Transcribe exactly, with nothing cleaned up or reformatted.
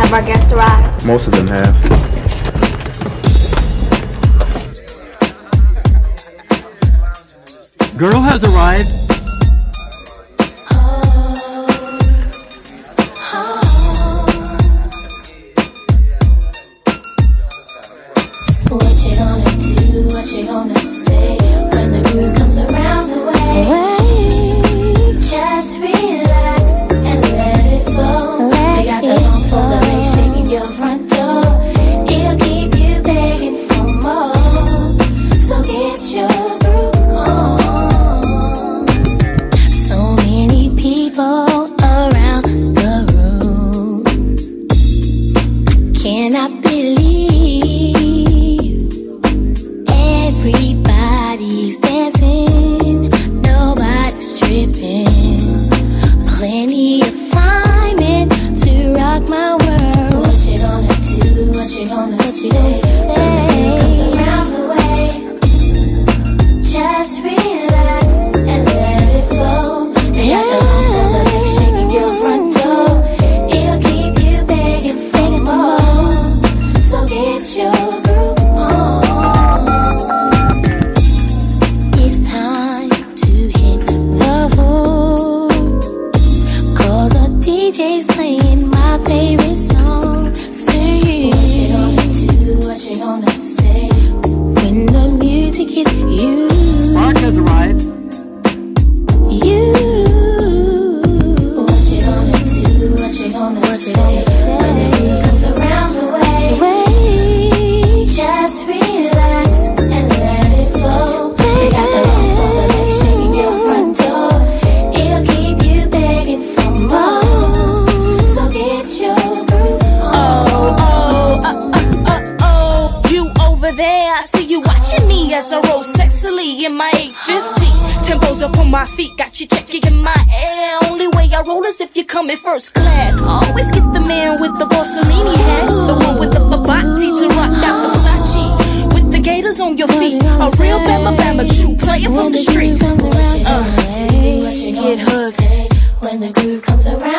of our guests arrived? Most of them have. Girl has arrived. What you gonna do? What you gonna say when the groove comes around the way? Just relax and let it flow. We got the long for the bass shaking your front door. It'll keep you begging for more. So get your groove on. So many people around the room. I cannot believe everybody's dancing, nobody's tripping. Plenty of fine men to rock my world. What you gonna do? What you gonna what say? You gonna when the groove comes around the way? Just relax and let it flow. They got the long for the bass shaking your front door. It'll keep you begging for more. So get your groove on. It's time to hit the floor, 'cause the D J's playing my favorite song. Say what you gonna do, what you gonna say when the music is you. Mark has arrived. You. What you gonna do, what you gonna what say, gonna say when the groove comes around the way? Just relax and let it flow. We got the long for the bass shaking your front door. It'll keep you begging for more. So get your groove on. Oh, oh, uh, uh, uh, oh, you over there, I see you watching me as I roll sexily in my eight fifty. Tempos up on my feet, got you checking in my air. Only way I roll is if you come in first class. Always get the man with the Bossellini hat, the one with the Babati to rock that Versace, with the gators on your feet. A real Bama Bama, true player from the street. What you gonna Uh, do, what you get gonna hooked. say when the groove comes around?